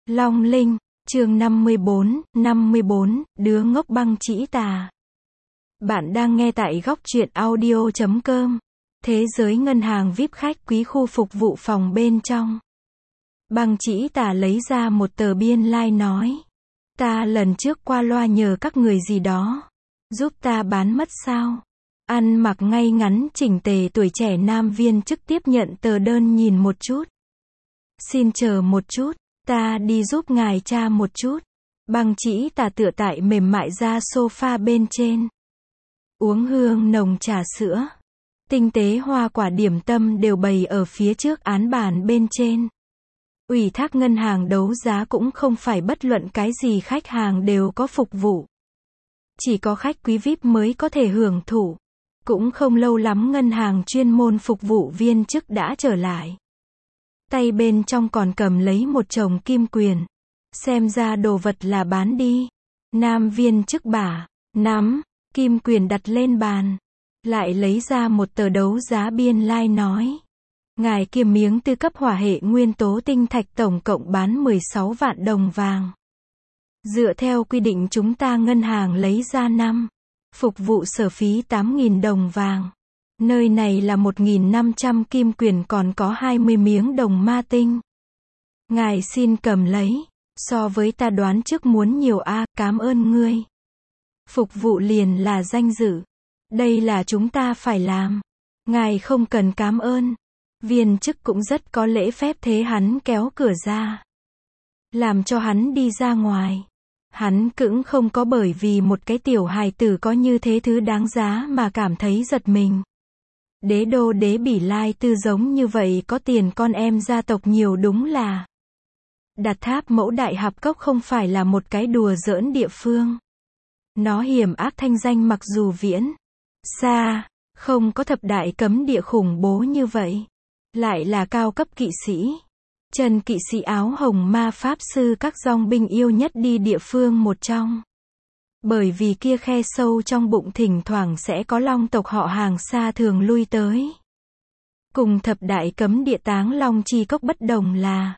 Long Linh, chương 54, đứa ngốc băng chỉ tà. Bạn đang nghe tại góc truyện audio.com. Thế giới ngân hàng VIP khách quý khu phục vụ phòng bên trong. Băng chỉ tà lấy ra một tờ biên lai like nói. Ta lần trước qua loa nhờ các người gì đó. Giúp ta bán mất sao? Ăn mặc ngay ngắn chỉnh tề tuổi trẻ nam viên chức tiếp nhận tờ đơn nhìn một chút. Xin chờ một chút. Ta đi giúp ngài tra một chút. Băng chỉ tà tựa tại mềm mại ra sofa bên trên. Uống hương nồng trà sữa. Tinh tế hoa quả điểm tâm đều bày ở phía trước án bàn bên trên. Ủy thác ngân hàng đấu giá cũng không phải bất luận cái gì khách hàng đều có phục vụ. Chỉ có khách quý VIP mới có thể hưởng thụ. Cũng không lâu lắm ngân hàng chuyên môn phục vụ viên chức đã trở lại. Tay bên trong còn cầm lấy một chồng kim quyền. Xem ra đồ vật là bán đi. Nam viên chức bả, nắm, kim quyền đặt lên bàn. Lại lấy ra một tờ đấu giá biên lai like nói. Ngài kia miếng tư cấp hỏa hệ nguyên tố tinh thạch tổng cộng bán 16 vạn đồng vàng. Dựa theo quy định chúng ta ngân hàng lấy ra năm. Phục vụ sở phí 8.000 đồng vàng. Nơi này là 1.500 kim quyền còn có 20 miếng đồng ma tinh. Ngài xin cầm lấy. So với ta đoán trước muốn nhiều cảm ơn ngươi. Phục vụ liền là danh dự. Đây là chúng ta phải làm. Ngài không cần cảm ơn. Viên chức cũng rất có lễ phép thế hắn kéo cửa ra. Làm cho hắn đi ra ngoài. Hắn cũng không có bởi vì một cái tiểu hài tử có như thế thứ đáng giá mà cảm thấy giật mình. Đế đô đế bỉ lai tư giống như vậy có tiền con em gia tộc nhiều đúng là. Đặt tháp mẫu đại hạp cốc không phải là một cái đùa giỡn địa phương. Nó hiểm ác thanh danh mặc dù viễn xa, không có thập đại cấm địa khủng bố như vậy. Lại là cao cấp kỵ sĩ. Trần kỵ sĩ áo hồng ma pháp sư các dòng binh yêu nhất đi địa phương một trong. Bởi vì kia khe sâu trong bụng thỉnh thoảng sẽ có long tộc họ hàng xa thường lui tới. Cùng thập đại cấm địa Táng Long Chi Cốc bất đồng là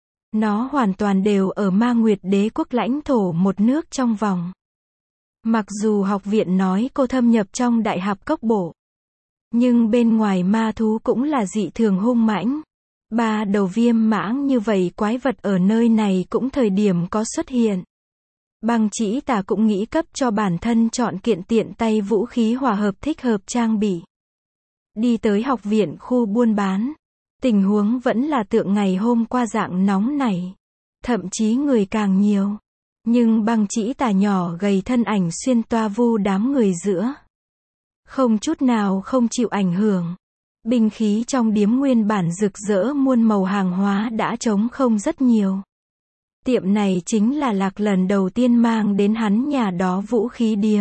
nó hoàn toàn đều ở Ma Nguyệt Đế quốc lãnh thổ một nước trong vòng. Mặc dù học viện nói cô thâm nhập trong đại hạp cốc bộ. Nhưng bên ngoài ma thú cũng là dị thường hung mãnh. 3 đầu viêm mãng như vậy quái vật ở nơi này cũng thời điểm có xuất hiện. Băng chỉ tà cũng nghĩ cấp cho bản thân chọn kiện tiện tay vũ khí hòa hợp thích hợp trang bị. Đi tới học viện khu buôn bán. Tình huống vẫn là tượng ngày hôm qua dạng nóng này. Thậm chí người càng nhiều. Nhưng băng chỉ tà nhỏ gầy thân ảnh xuyên toa vu đám người giữa. Không chút nào không chịu ảnh hưởng. Binh khí trong điếm nguyên bản rực rỡ muôn màu hàng hóa đã trống không rất nhiều. Tiệm này chính là Lạc lần đầu tiên mang đến hắn nhà đó vũ khí điếm.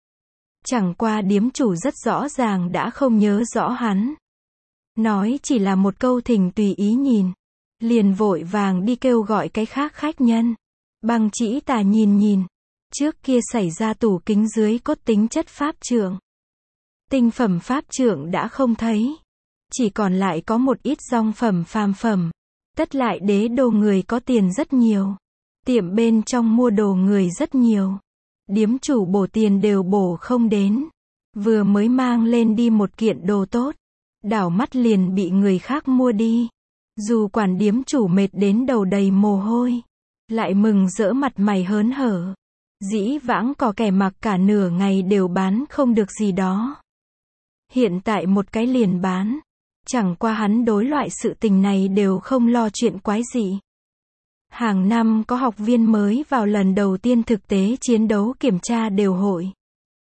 Chẳng qua điếm chủ rất rõ ràng đã không nhớ rõ hắn. Nói chỉ là một câu thỉnh tùy ý nhìn. Liền vội vàng đi kêu gọi cái khác khách nhân. Băng chỉ tà nhìn. Trước kia xảy ra tủ kính dưới cốt tính chất pháp trượng. Tinh phẩm pháp trượng đã không thấy. Chỉ còn lại có một ít dòng phẩm phàm phẩm. Tất lại đế đô người có tiền rất nhiều. Tiệm bên trong mua đồ người rất nhiều. Điếm chủ bổ tiền đều bổ không đến. Vừa mới mang lên đi một kiện đồ tốt. Đảo mắt liền bị người khác mua đi. Dù quản điếm chủ mệt đến đầu đầy mồ hôi. Lại mừng rỡ mặt mày hớn hở. Dĩ vãng có kẻ mặc cả nửa ngày đều bán không được gì đó. Hiện tại một cái liền bán. Chẳng qua hắn đối loại sự tình này đều không lo chuyện quái gì. Hàng năm có học viên mới vào lần đầu tiên thực tế chiến đấu kiểm tra đều hội.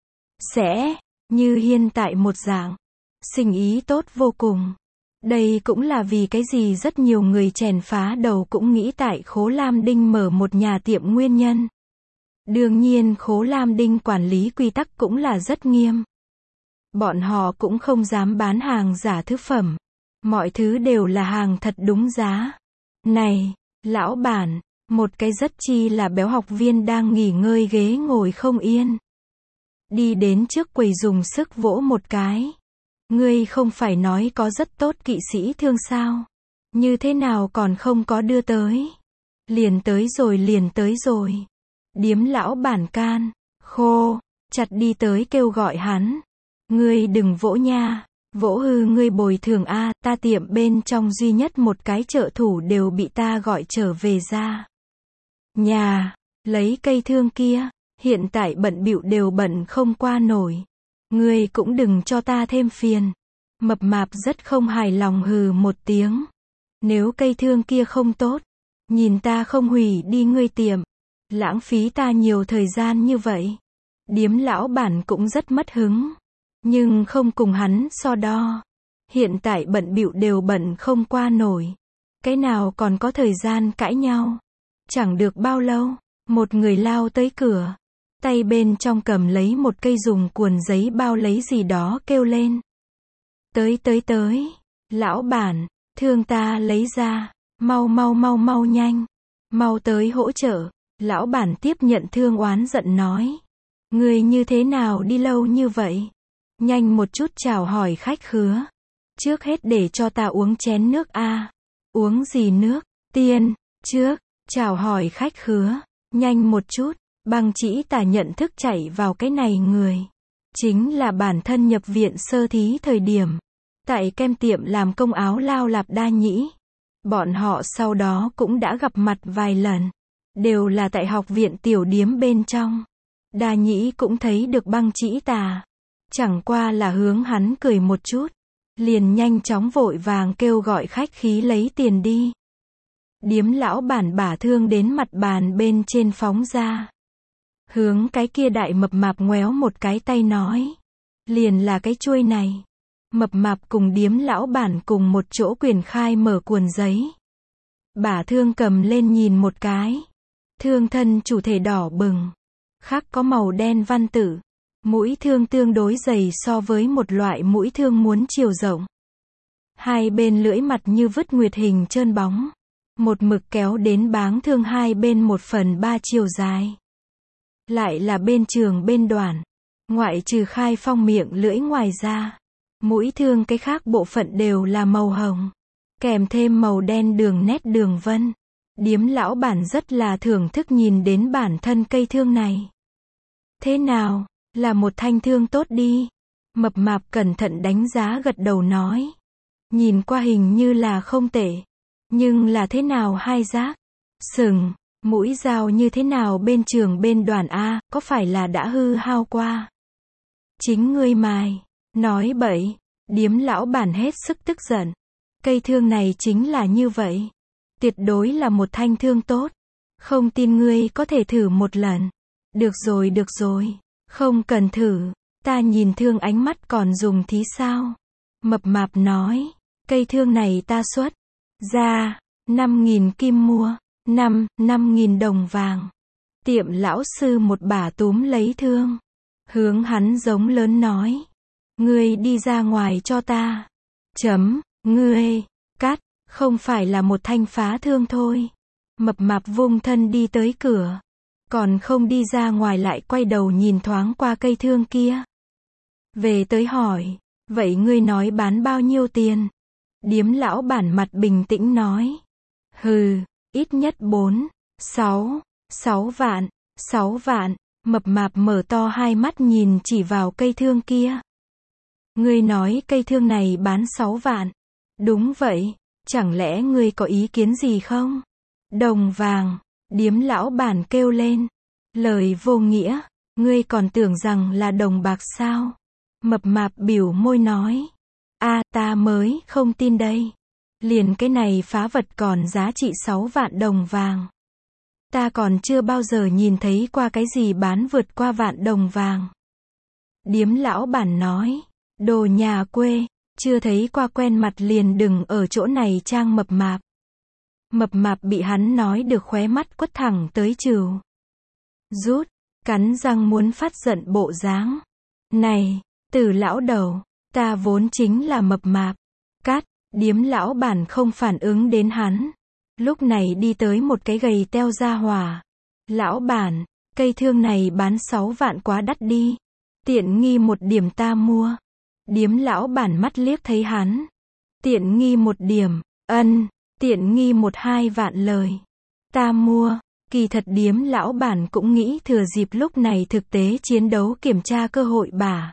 Sẽ, như hiện tại một dạng. Sinh ý tốt vô cùng. Đây cũng là vì cái gì rất nhiều người chèn phá đầu cũng nghĩ tại Khố Lam Đinh mở một nhà tiệm nguyên nhân. Đương nhiên Khố Lam Đinh quản lý quy tắc cũng là rất nghiêm. Bọn họ cũng không dám bán hàng giả thứ phẩm. Mọi thứ đều là hàng thật đúng giá. Này, lão bản, một cái rất chi là béo học viên đang nghỉ ngơi ghế ngồi không yên. Đi đến trước quầy dùng sức vỗ một cái. Ngươi không phải nói có rất tốt kỵ sĩ thương sao? Như thế nào còn không có đưa tới? Liền tới rồi. Điếm lão bản can, khô, chặt đi tới kêu gọi hắn. Ngươi đừng vỗ nha, vỗ hư ngươi bồi thường a, ta tiệm bên trong duy nhất một cái trợ thủ đều bị ta gọi trở về ra. Nhà, lấy cây thương kia, hiện tại bận bịu đều bận không qua nổi. Ngươi cũng đừng cho ta thêm phiền. Mập mạp rất không hài lòng hừ một tiếng. Nếu cây thương kia không tốt, nhìn ta không hủy đi ngươi tiệm, lãng phí ta nhiều thời gian như vậy. Điếm lão bản cũng rất mất hứng, nhưng không cùng hắn so đo. Hiện tại bận bịu đều bận không qua nổi. Cái nào còn có thời gian cãi nhau. Chẳng được bao lâu, một người lao tới cửa. Tay bên trong cầm lấy một cây dùng cuộn giấy bao lấy gì đó kêu lên. Tới. Lão bản, thương ta lấy ra. Mau nhanh. Mau tới hỗ trợ. Lão bản tiếp nhận thương oán giận nói. Người như thế nào đi lâu như vậy? Nhanh một chút chào hỏi khách khứa. Trước hết để cho ta uống chén nước a. Uống gì nước? Tiên, trước, chào hỏi khách khứa. Nhanh một chút. Băng chỉ tà nhận thức chạy vào cái này người. Chính là bản thân nhập viện sơ thí thời điểm. Tại kem tiệm làm công áo lao lạp đa nhĩ. Bọn họ sau đó cũng đã gặp mặt vài lần. Đều là tại học viện tiểu điếm bên trong. Đa nhĩ cũng thấy được băng chỉ tà. Chẳng qua là hướng hắn cười một chút. Liền nhanh chóng vội vàng kêu gọi khách khí lấy tiền đi. Điếm lão bản bả thương đến mặt bàn bên trên phóng ra. Hướng cái kia đại mập mạp ngoéo một cái tay nói. Liền là cái chuôi này. Mập mạp cùng điếm lão bản cùng một chỗ quyền khai mở cuộn giấy. Bả thương cầm lên nhìn một cái. Thương thân chủ thể đỏ bừng. Khắc có màu đen văn tự. Mũi thương tương đối dày so với một loại mũi thương muốn chiều rộng. Hai bên lưỡi mặt như vứt nguyệt hình trơn bóng. Một mực kéo đến báng thương hai bên 1/3 chiều dài. Lại là bên trường bên đoạn. Ngoại trừ khai phong miệng lưỡi ngoài ra. Mũi thương cái khác bộ phận đều là màu hồng. Kèm thêm màu đen đường nét đường vân. Điếm lão bản rất là thưởng thức nhìn đến bản thân cây thương này. Thế nào, là một thanh thương tốt đi. Mập mạp cẩn thận đánh giá gật đầu nói. Nhìn qua hình như là không tệ. Nhưng là thế nào hai giác? Sừng, mũi dao như thế nào bên trường bên đoàn A, có phải là đã hư hao qua? Chính ngươi mài. Nói bậy. Điếm lão bản hết sức tức giận. Cây thương này chính là như vậy. Tuyệt đối là một thanh thương tốt. Không tin ngươi có thể thử một lần. Được rồi. Không cần thử. Ta nhìn thương ánh mắt còn dùng thí sao? Mập mạp nói. Cây thương này ta xuất ra 5.000 kim mua. 5.000 đồng vàng. Tiệm lão sư một bà túm lấy thương. Hướng hắn giống lớn nói. Ngươi đi ra ngoài cho ta. Ngươi, cắt, không phải là một thanh phá thương thôi. Mập mạp vung thân đi tới cửa. Còn không đi ra ngoài lại quay đầu nhìn thoáng qua cây thương kia. Về tới hỏi, vậy ngươi nói bán bao nhiêu tiền? Điếm lão bản mặt bình tĩnh nói. Hừ, ít nhất 6 vạn. Mập mạp mở to hai mắt nhìn chỉ vào cây thương kia. Ngươi nói cây thương này bán 6 vạn. Đúng vậy, chẳng lẽ ngươi có ý kiến gì không? Đồng vàng, điếm lão bản kêu lên. Lời vô nghĩa, ngươi còn tưởng rằng là đồng bạc sao? Mập mạp biểu môi nói. Ta mới không tin đây. Liền cái này phá vật còn giá trị 6 vạn đồng vàng. Ta còn chưa bao giờ nhìn thấy qua cái gì bán vượt qua vạn đồng vàng. Điếm lão bản nói. Đồ nhà quê, chưa thấy qua quen mặt liền đừng ở chỗ này trang mập mạp. Mập mạp bị hắn nói được khóe mắt quất thẳng tới trừ. Rút, cắn răng muốn phát giận bộ dáng. Này, Từ lão đầu, ta vốn chính là mập mạp. Cắt, điếm lão bản không phản ứng đến hắn. Lúc này đi tới một cái gầy teo ra hỏa. Lão bản, cây thương này bán 6 vạn quá đắt đi. Tiện nghi một điểm ta mua. Điếm lão bản mắt liếc thấy hắn. Tiện nghi một điểm, tiện nghi 1-2 vạn lời. Ta mua. Kỳ thật Điếm lão bản cũng nghĩ thừa dịp lúc này thực tế chiến đấu kiểm tra cơ hội bả.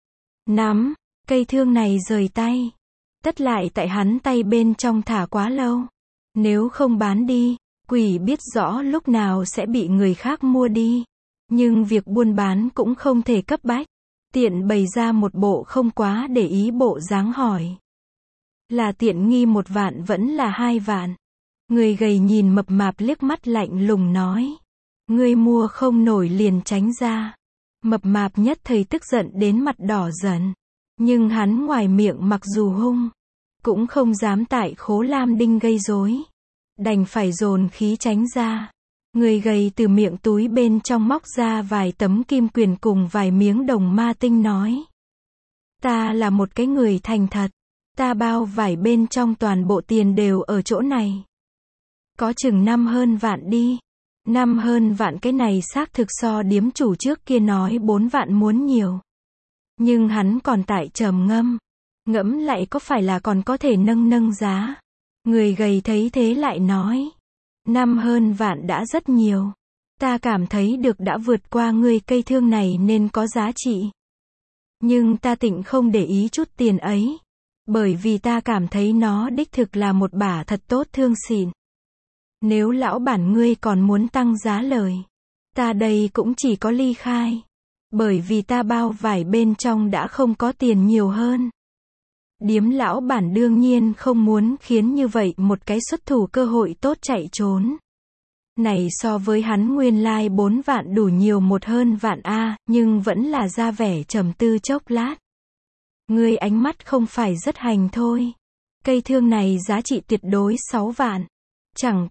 Nắm. Cây thương này rời tay. Tất lại tại hắn tay bên trong thả quá lâu. Nếu không bán đi, quỷ biết rõ lúc nào sẽ bị người khác mua đi. Nhưng việc buôn bán cũng không thể cấp bách. Tiện bày ra một bộ không quá để ý bộ dáng hỏi. Là tiện nghi 1 vạn vẫn là 2 vạn. Người gầy nhìn mập mạp liếc mắt lạnh lùng nói. Ngươi mua không nổi liền tránh ra. Mập mạp nhất thời tức giận đến mặt đỏ dần. Nhưng hắn ngoài miệng mặc dù hung, cũng không dám tại Khố Lam Đinh gây rối. Đành phải dồn khí tránh ra. Người gầy từ miệng túi bên trong móc ra vài tấm kim quyền cùng vài miếng đồng ma tinh nói. Ta là một cái người thành thật. Ta bao vải bên trong toàn bộ tiền đều ở chỗ này. Có chừng 5 hơn vạn đi. 5 hơn vạn cái này xác thực so điếm chủ trước kia nói 4 vạn muốn nhiều. Nhưng hắn còn tại trầm ngâm. Ngẫm lại có phải là còn có thể nâng giá. Người gầy thấy thế lại nói. 5 hơn vạn đã rất nhiều. Ta cảm thấy được đã vượt qua ngươi cây thương này nên có giá trị. Nhưng ta tịnh không để ý chút tiền ấy. Bởi vì ta cảm thấy nó đích thực là một bả thật tốt thương xịn. Nếu lão bản ngươi còn muốn tăng giá lời, ta đây cũng chỉ có ly khai. Bởi vì ta bao vải bên trong đã không có tiền nhiều hơn. Điếm lão bản đương nhiên không muốn khiến như vậy một cái xuất thủ cơ hội tốt chạy trốn. Này so với hắn nguyên lai 4 vạn đủ nhiều 1 hơn vạn a, nhưng vẫn là ra vẻ trầm tư chốc lát. Ngươi ánh mắt không phải rất hành thôi. Cây thương này giá trị tuyệt đối 6 vạn. Chẳng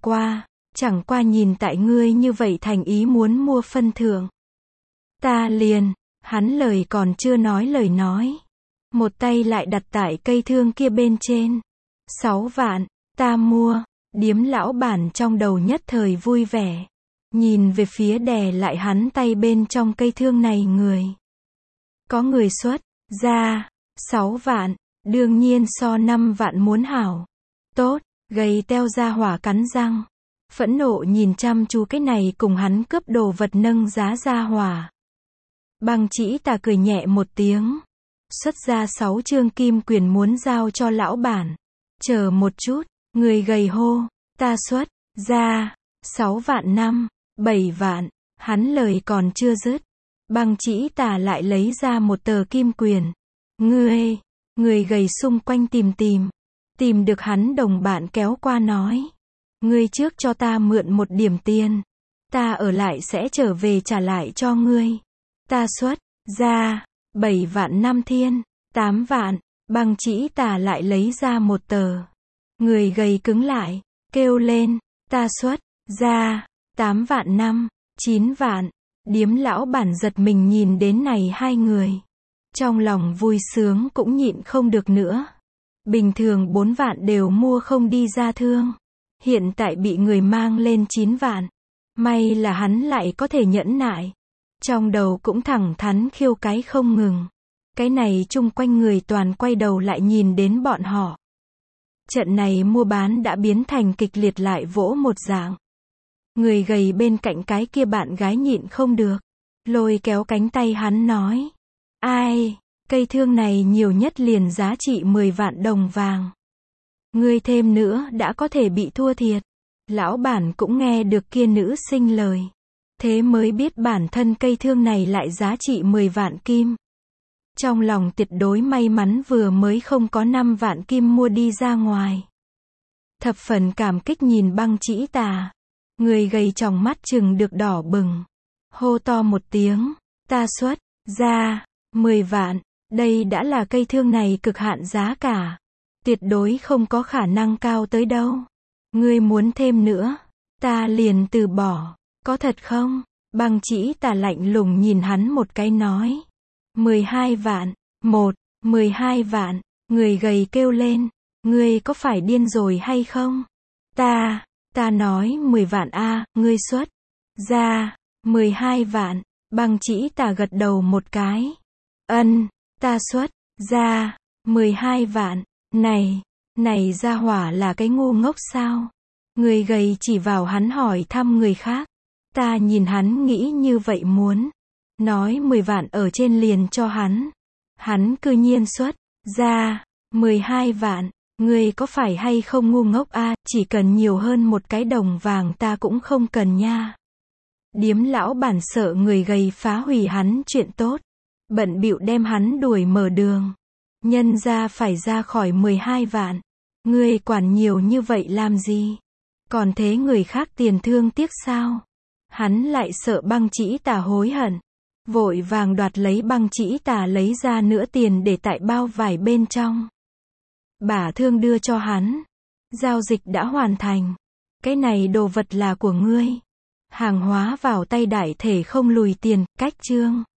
qua nhìn tại ngươi như vậy thành ý muốn mua phân thưởng. Ta liền, hắn lời còn chưa nói lời nói. Một tay lại đặt tại cây thương kia bên trên. 6 vạn, ta mua. Điếm lão bản trong đầu nhất thời vui vẻ. Nhìn về phía đè lại hắn tay bên trong cây thương này người. Có người xuất ra 6 vạn, đương nhiên so 5 vạn muốn hảo. Tốt, gầy teo ra hỏa cắn răng. Phẫn nộ nhìn chăm chú cái này cùng hắn cướp đồ vật nâng giá ra hỏa. Băng Chỉ Tà cười nhẹ một tiếng. Xuất ra 6 trương kim quyền muốn giao cho lão bản. Chờ một chút, người gầy hô, ta xuất ra 6 vạn 5, 7 vạn, hắn lời còn chưa dứt. Băng Chỉ Tà lại lấy ra một tờ kim quyền. Người gầy xung quanh tìm được hắn đồng bạn kéo qua nói. Ngươi trước cho ta mượn một điểm tiền. Ta ở lại sẽ trở về trả lại cho ngươi. Ta xuất ra 7 vạn 5 thiên, 8 vạn, Băng Chỉ Tà lại lấy ra một tờ. Người gầy cứng lại, kêu lên, ta xuất ra 8 vạn 5, 9 vạn. Điếm lão bản giật mình nhìn đến này hai người. Trong lòng vui sướng cũng nhịn không được nữa. Bình thường 4 vạn đều mua không đi ra thương. Hiện tại bị người mang lên 9 vạn. May là hắn lại có thể nhẫn nại. Trong đầu cũng thẳng thắn khiêu cái không ngừng. Cái này chung quanh người toàn quay đầu lại nhìn đến bọn họ. Trận này mua bán đã biến thành kịch liệt lại vỗ một dạng. Người gầy bên cạnh cái kia bạn gái nhịn không được. Lôi kéo cánh tay hắn nói. Ai, cây thương này nhiều nhất liền giá trị 10 vạn đồng vàng. Ngươi thêm nữa đã có thể bị thua thiệt. Lão bản cũng nghe được kia nữ sinh lời. Thế mới biết bản thân cây thương này lại giá trị 10 vạn kim. Trong lòng tuyệt đối may mắn vừa mới không có 5 vạn kim mua đi ra ngoài. Thập phần cảm kích nhìn Băng Chỉ Tà. Người gầy tròng mắt chừng được đỏ bừng. Hô to một tiếng. Ta xuất ra 10 vạn. Đây đã là cây thương này cực hạn giá cả. Tuyệt đối không có khả năng cao tới đâu. Ngươi muốn thêm nữa. Ta liền từ bỏ. Có thật không? Băng Chỉ Tà lạnh lùng nhìn hắn một cái nói. 12 vạn. 12 vạn. Người gầy kêu lên. Ngươi có phải điên rồi hay không? Ta nói 10 vạn a, ngươi xuất ra 12 vạn. Băng Chỉ Tà gật đầu một cái. Ta xuất ra 12 vạn. Này ra hỏa là cái ngu ngốc sao? Người gầy chỉ vào hắn hỏi thăm người khác. Ta nhìn hắn nghĩ như vậy muốn nói 10 vạn ở trên liền cho hắn. Hắn cư nhiên xuất ra 12 vạn. Ngươi có phải hay không ngu ngốc a, chỉ cần nhiều hơn một cái đồng vàng ta cũng không cần nha. Điếm lão bản sợ người gầy phá hủy hắn chuyện tốt, bận bịu đem hắn đuổi mở đường. Nhân ra phải ra khỏi 12 vạn. Ngươi quản nhiều như vậy làm gì? Còn thế người khác tiền thương tiếc sao? Hắn lại sợ Băng Chỉ Tà hối hận, vội vàng đoạt lấy Băng Chỉ Tà lấy ra nữa tiền để tại bao vải bên trong. Bả thương đưa cho hắn. Giao dịch đã hoàn thành. Cái này đồ vật là của ngươi. Hàng hóa vào tay đại thể không lùi tiền, cách chương.